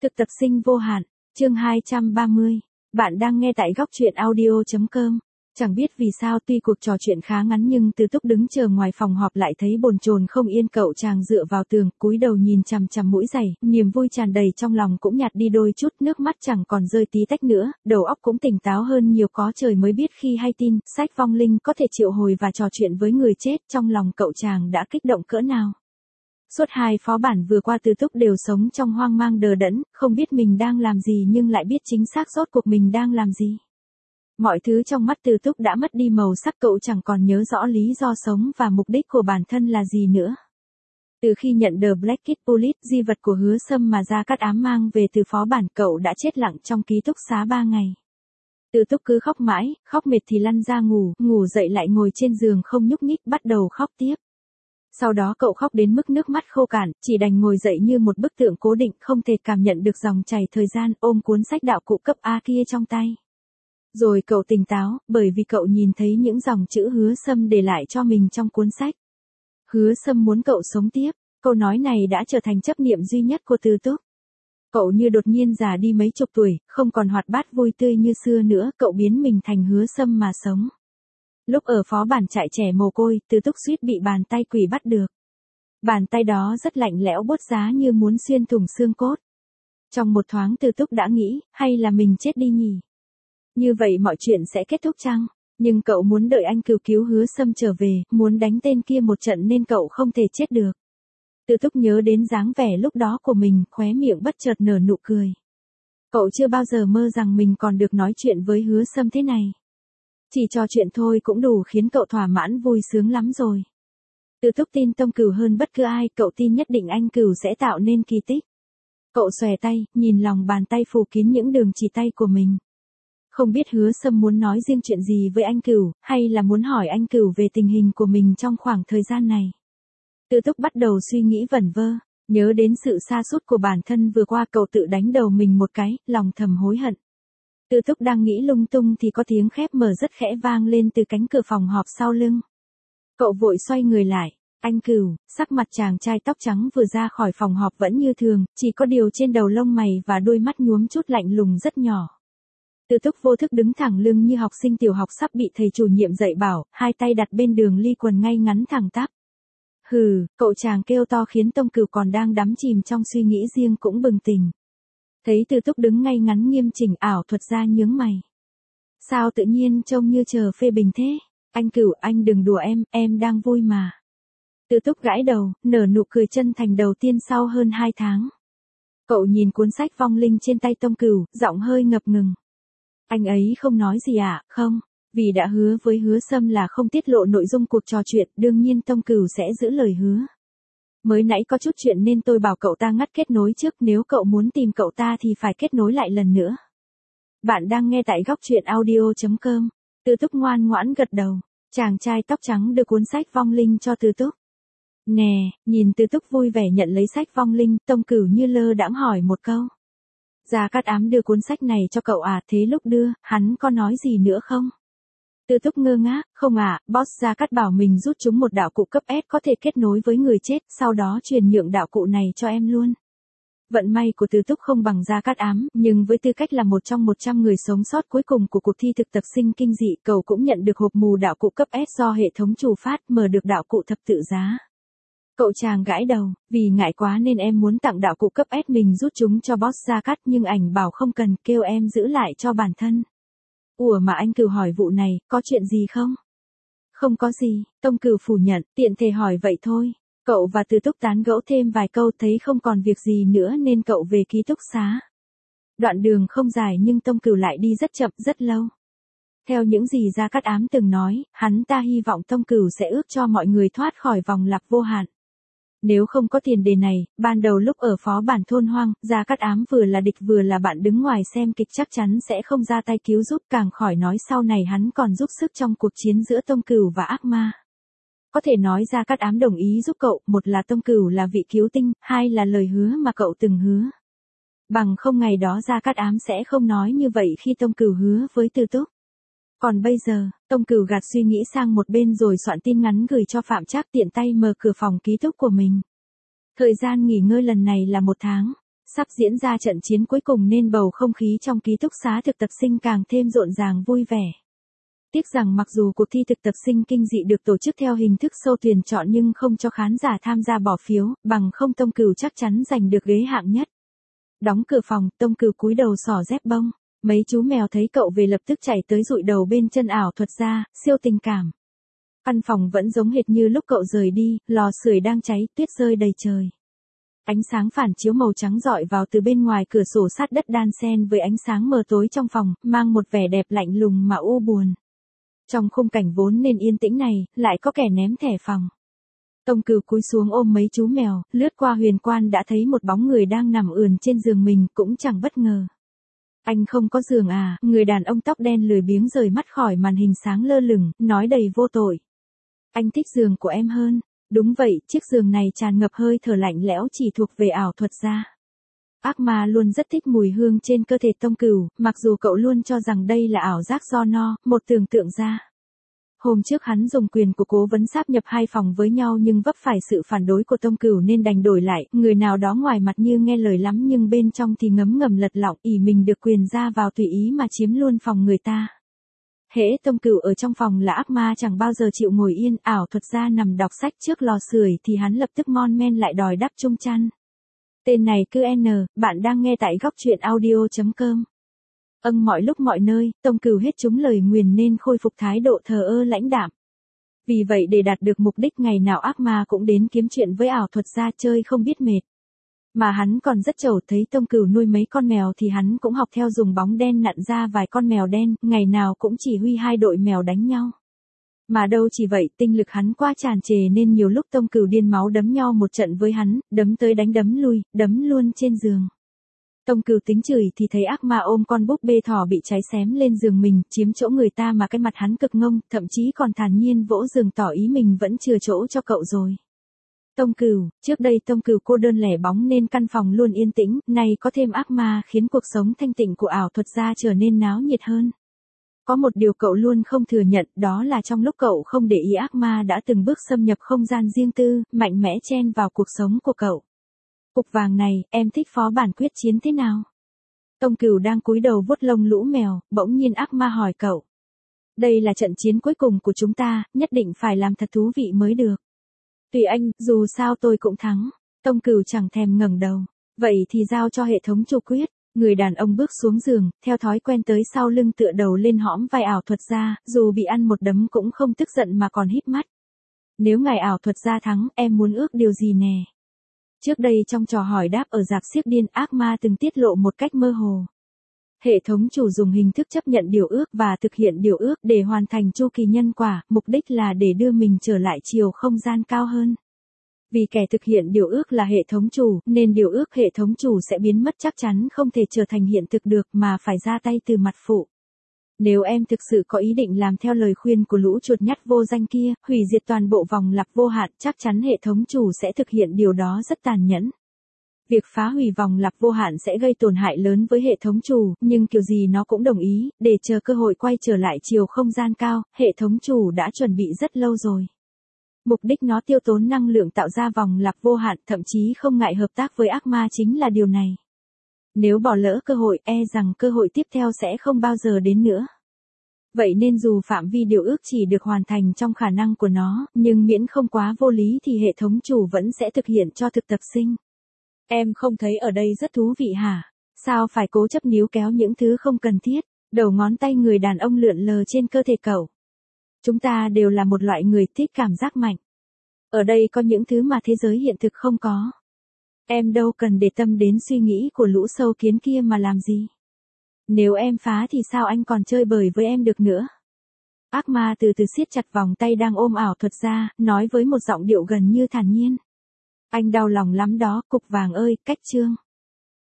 Thực tập sinh vô hạn, chương 230. Bạn đang nghe tại góc truyện audio.com. Chẳng biết vì sao tuy cuộc trò chuyện khá ngắn nhưng Từ Túc đứng chờ ngoài phòng họp lại thấy bồn chồn không yên. Cậu chàng dựa vào tường, cúi đầu nhìn chằm chằm mũi giày, niềm vui tràn đầy trong lòng cũng nhạt đi đôi chút, nước mắt chẳng còn rơi tí tách nữa, đầu óc cũng tỉnh táo hơn nhiều. Có trời mới biết khi hay tin, sách vong linh có thể triệu hồi và trò chuyện với người chết, trong lòng cậu chàng đã kích động cỡ nào. Suốt 2 phó bản vừa qua Từ Túc đều sống trong hoang mang đờ đẫn, không biết mình đang làm gì nhưng lại biết chính xác rốt cuộc mình đang làm gì. Mọi thứ trong mắt Từ Túc đã mất đi màu sắc, cậu chẳng còn nhớ rõ lý do sống và mục đích của bản thân là gì nữa. Từ khi nhận The Black Kid Police, di vật của Hứa Sâm mà Gia Cát Ám mang về từ phó bản, cậu đã chết lặng trong ký túc xá 3 ngày. Từ Túc cứ khóc mãi, khóc mệt thì lăn ra ngủ, ngủ dậy lại ngồi trên giường không nhúc nhích, bắt đầu khóc tiếp. Sau đó cậu khóc đến mức nước mắt khô cạn, chỉ đành ngồi dậy như một bức tượng cố định, không thể cảm nhận được dòng chảy thời gian, ôm cuốn sách đạo cụ cấp A kia trong tay. Rồi cậu tỉnh táo, bởi vì cậu nhìn thấy những dòng chữ Hứa Sâm để lại cho mình trong cuốn sách. Hứa Sâm muốn cậu sống tiếp, câu nói này đã trở thành chấp niệm duy nhất của Từ Túc. Cậu như đột nhiên già đi mấy chục tuổi, không còn hoạt bát vui tươi như xưa nữa, cậu biến mình thành Hứa Sâm mà sống. Lúc ở phó bản trại trẻ mồ côi, Từ Túc suýt bị bàn tay quỷ bắt được. Bàn tay đó rất lạnh lẽo buốt giá như muốn xuyên thủng xương cốt. Trong một thoáng Từ Túc đã nghĩ, hay là mình chết đi nhỉ? Như vậy mọi chuyện sẽ kết thúc chăng? Nhưng cậu muốn đợi anh cứu Hứa Sâm trở về, muốn đánh tên kia một trận nên cậu không thể chết được. Từ Túc nhớ đến dáng vẻ lúc đó của mình, khóe miệng bất chợt nở nụ cười. Cậu chưa bao giờ mơ rằng mình còn được nói chuyện với Hứa Sâm thế này. Chỉ trò chuyện thôi cũng đủ khiến cậu thỏa mãn vui sướng lắm rồi. Từ Túc tin Tông Cửu hơn bất cứ ai, cậu tin nhất định anh Cửu sẽ tạo nên kỳ tích. Cậu xòe tay, nhìn lòng bàn tay phủ kín những đường chỉ tay của mình. Không biết Hứa Sâm muốn nói riêng chuyện gì với anh Cửu, hay là muốn hỏi anh Cửu về tình hình của mình trong khoảng thời gian này. Từ Túc bắt đầu suy nghĩ vẩn vơ, nhớ đến sự sa sút của bản thân vừa qua, cậu tự đánh đầu mình một cái, lòng thầm hối hận. Từ Túc đang nghĩ lung tung thì có tiếng khép mở rất khẽ vang lên từ cánh cửa phòng họp sau lưng. Cậu vội xoay người lại, anh Cửu, sắc mặt chàng trai tóc trắng vừa ra khỏi phòng họp vẫn như thường, chỉ có điều trên đầu lông mày và đôi mắt nhuốm chút lạnh lùng rất nhỏ. Từ Túc vô thức đứng thẳng lưng như học sinh tiểu học sắp bị thầy chủ nhiệm dạy bảo, hai tay đặt bên đường ly quần ngay ngắn thẳng tắp. Hừ, cậu chàng kêu to khiến Tông Cửu còn đang đắm chìm trong suy nghĩ riêng cũng bừng tỉnh. Thấy Từ Túc đứng ngay ngắn nghiêm chỉnh, ảo thuật ra nhướng mày. Sao tự nhiên trông như chờ phê bình thế? Anh Cửu, anh đừng đùa em đang vui mà. Từ Túc gãi đầu, nở nụ cười chân thành đầu tiên sau hơn 2 tháng. Cậu nhìn cuốn sách vong linh trên tay Tông Cửu, giọng hơi ngập ngừng. Anh ấy không nói gì à? Không, vì đã hứa với Hứa Sâm là không tiết lộ nội dung cuộc trò chuyện, đương nhiên Tông Cửu sẽ giữ lời hứa. Mới nãy có chút chuyện nên tôi bảo cậu ta ngắt kết nối trước, nếu cậu muốn tìm cậu ta thì phải kết nối lại lần nữa. Bạn đang nghe tại góc truyện audio.com. Từ Túc ngoan ngoãn gật đầu, chàng trai tóc trắng đưa cuốn sách vong linh cho Từ Túc. Nè, nhìn Từ Túc vui vẻ nhận lấy sách vong linh, Tông Cửu như lơ đãng hỏi một câu. Gia Cát Ám đưa cuốn sách này cho cậu à? Thế lúc đưa, hắn có nói gì nữa không? Từ Túc ngơ ngác, không à, boss Gia Cát bảo mình rút chúng một đạo cụ cấp S có thể kết nối với người chết, sau đó truyền nhượng đạo cụ này cho em luôn. Vận may của Từ Túc không bằng Gia Cát Ám, nhưng với tư cách là một trong 100 người sống sót cuối cùng của cuộc thi thực tập sinh kinh dị, cậu cũng nhận được hộp mù đạo cụ cấp S do hệ thống chủ phát, mở được đạo cụ thập tự giá. Cậu chàng gãi đầu, vì ngại quá nên em muốn tặng đạo cụ cấp S mình rút chúng cho boss Gia Cát, nhưng ảnh bảo không cần, kêu em giữ lại cho bản thân. Ủa mà anh Cửu hỏi vụ này, có chuyện gì không? Không có gì, Tông Cửu phủ nhận, tiện thể hỏi vậy thôi. Cậu và Từ Túc tán gẫu thêm vài câu, thấy không còn việc gì nữa nên cậu về ký túc xá. Đoạn đường không dài nhưng Tông Cửu lại đi rất chậm, rất lâu. Theo những gì Gia Cát Ám từng nói, hắn ta hy vọng Tông Cửu sẽ ước cho mọi người thoát khỏi vòng lặp vô hạn. Nếu không có tiền đề này, ban đầu lúc ở phó bản thôn hoang, Gia Cát Ám vừa là địch vừa là bạn đứng ngoài xem kịch chắc chắn sẽ không ra tay cứu giúp, càng khỏi nói sau này hắn còn giúp sức trong cuộc chiến giữa Tông Cửu và ác ma. Có thể nói Gia Cát Ám đồng ý giúp cậu, một là Tông Cửu là vị cứu tinh, hai là lời hứa mà cậu từng hứa. Bằng không ngày đó Gia Cát Ám sẽ không nói như vậy khi Tông Cửu hứa với Từ Túc. Còn bây giờ, Tông Cửu gạt suy nghĩ sang một bên rồi soạn tin ngắn gửi cho Phạm Trác, tiện tay mở cửa phòng ký túc của mình. Thời gian nghỉ ngơi lần này là 1 tháng. Sắp diễn ra trận chiến cuối cùng nên bầu không khí trong ký túc xá thực tập sinh càng thêm rộn ràng vui vẻ. Tiếc rằng mặc dù cuộc thi thực tập sinh kinh dị được tổ chức theo hình thức sâu tuyển chọn nhưng không cho khán giả tham gia bỏ phiếu, bằng không Tông Cửu chắc chắn giành được ghế hạng nhất. Đóng cửa phòng, Tông Cửu cúi đầu xỏ dép bông. Mấy chú mèo thấy cậu về lập tức chạy tới dụi đầu bên chân ảo thuật gia, siêu tình cảm. Căn phòng vẫn giống hệt như lúc cậu rời đi, lò sưởi đang cháy, tuyết rơi đầy trời. Ánh sáng phản chiếu màu trắng rọi vào từ bên ngoài cửa sổ sát đất đan xen với ánh sáng mờ tối trong phòng, mang một vẻ đẹp lạnh lùng mà u buồn. Trong khung cảnh vốn nên yên tĩnh này, lại có kẻ ném thẻ phòng. Tông Cửu cúi xuống ôm mấy chú mèo, lướt qua huyền quan đã thấy một bóng người đang nằm ườn trên giường mình, cũng chẳng bất ngờ. Anh không có giường à? Người đàn ông tóc đen lười biếng rời mắt khỏi màn hình sáng lơ lửng, nói đầy vô tội. Anh thích giường của em hơn. Đúng vậy, chiếc giường này tràn ngập hơi thở lạnh lẽo chỉ thuộc về ảo thuật gia. Ác ma luôn rất thích mùi hương trên cơ thể Tông Cửu, mặc dù cậu luôn cho rằng đây là ảo giác do một tưởng tượng ra. Hôm trước hắn dùng quyền của cố vấn sáp nhập hai phòng với nhau nhưng vấp phải sự phản đối của Tông Cửu nên đành đổi lại, người nào đó ngoài mặt như nghe lời lắm nhưng bên trong thì ngấm ngầm lật lọng, ỷ mình được quyền ra vào tùy ý mà chiếm luôn phòng người ta. Hễ Tông Cửu ở trong phòng là ác ma chẳng bao giờ chịu ngồi yên, ảo thuật gia nằm đọc sách trước lò sưởi thì hắn lập tức mon men lại đòi đắp chung chăn. Tên này cứ bạn đang nghe tại góc truyện audio.com. Mọi lúc mọi nơi, Tông Cửu hết trúng lời nguyền nên khôi phục thái độ thờ ơ lãnh đạm. Vì vậy để đạt được mục đích ngày nào ác ma cũng đến kiếm chuyện với ảo thuật gia chơi không biết mệt. Mà hắn còn rất trầu, thấy Tông Cửu nuôi mấy con mèo thì hắn cũng học theo dùng bóng đen nặn ra vài con mèo đen, ngày nào cũng chỉ huy hai đội mèo đánh nhau. Mà đâu chỉ vậy, tinh lực hắn quá tràn trề nên nhiều lúc Tông Cửu điên máu đấm nhau một trận với hắn, đấm tới đánh đấm lui, đấm luôn trên giường. Tông Cửu tính chửi thì thấy ác ma ôm con búp bê thỏ bị cháy xém lên giường mình, chiếm chỗ người ta mà cái mặt hắn cực ngông, thậm chí còn thản nhiên vỗ giường tỏ ý mình vẫn chừa chỗ cho cậu rồi. Tông Cửu, trước đây Tông Cửu cô đơn lẻ bóng nên căn phòng luôn yên tĩnh, nay có thêm ác ma khiến cuộc sống thanh tịnh của ảo thuật gia trở nên náo nhiệt hơn. Có một điều cậu luôn không thừa nhận, đó là trong lúc cậu không để ý ác ma đã từng bước xâm nhập không gian riêng tư, mạnh mẽ chen vào cuộc sống của cậu. Cục vàng này, em thích phó bản quyết chiến thế nào? Tông Cửu đang cúi đầu vuốt lông lũ mèo, bỗng nhiên ác ma hỏi cậu. Đây là trận chiến cuối cùng của chúng ta, nhất định phải làm thật thú vị mới được. Tùy anh, dù sao tôi cũng thắng. Tông Cửu chẳng thèm ngẩng đầu. Vậy thì giao cho hệ thống chủ quyết. Người đàn ông bước xuống giường, theo thói quen tới sau lưng tựa đầu lên hõm vai ảo thuật gia, dù bị ăn một đấm cũng không tức giận mà còn híp mắt. Nếu ngài ảo thuật gia thắng, em muốn ước điều gì nè? Trước đây trong trò hỏi đáp ở rạp xiếc điên, ác ma từng tiết lộ một cách mơ hồ. Hệ thống chủ dùng hình thức chấp nhận điều ước và thực hiện điều ước để hoàn thành chu kỳ nhân quả, mục đích là để đưa mình trở lại chiều không gian cao hơn. Vì kẻ thực hiện điều ước là hệ thống chủ, nên điều ước hệ thống chủ sẽ biến mất chắc chắn không thể trở thành hiện thực được mà phải ra tay từ mặt phụ. Nếu em thực sự có ý định làm theo lời khuyên của lũ chuột nhắt vô danh kia, hủy diệt toàn bộ vòng lặp vô hạn, chắc chắn hệ thống chủ sẽ thực hiện điều đó rất tàn nhẫn. Việc phá hủy vòng lặp vô hạn sẽ gây tổn hại lớn với hệ thống chủ, nhưng kiểu gì nó cũng đồng ý, để chờ cơ hội quay trở lại chiều không gian cao, hệ thống chủ đã chuẩn bị rất lâu rồi. Mục đích nó tiêu tốn năng lượng tạo ra vòng lặp vô hạn, thậm chí không ngại hợp tác với ác ma chính là điều này. Nếu bỏ lỡ cơ hội, rằng cơ hội tiếp theo sẽ không bao giờ đến nữa. Vậy nên dù phạm vi điều ước chỉ được hoàn thành trong khả năng của nó, nhưng miễn không quá vô lý thì hệ thống chủ vẫn sẽ thực hiện cho thực tập sinh. Em không thấy ở đây rất thú vị hả? Sao phải cố chấp níu kéo những thứ không cần thiết? Đầu ngón tay người đàn ông lượn lờ trên cơ thể cậu. Chúng ta đều là một loại người thích cảm giác mạnh. Ở đây có những thứ mà thế giới hiện thực không có. Em đâu cần để tâm đến suy nghĩ của lũ sâu kiến kia mà làm gì. Nếu em phá thì sao anh còn chơi bời với em được nữa? Ác ma từ từ siết chặt vòng tay đang ôm ảo thuật ra, nói với một giọng điệu gần như thản nhiên. Anh đau lòng lắm đó, cục vàng ơi, cách chương.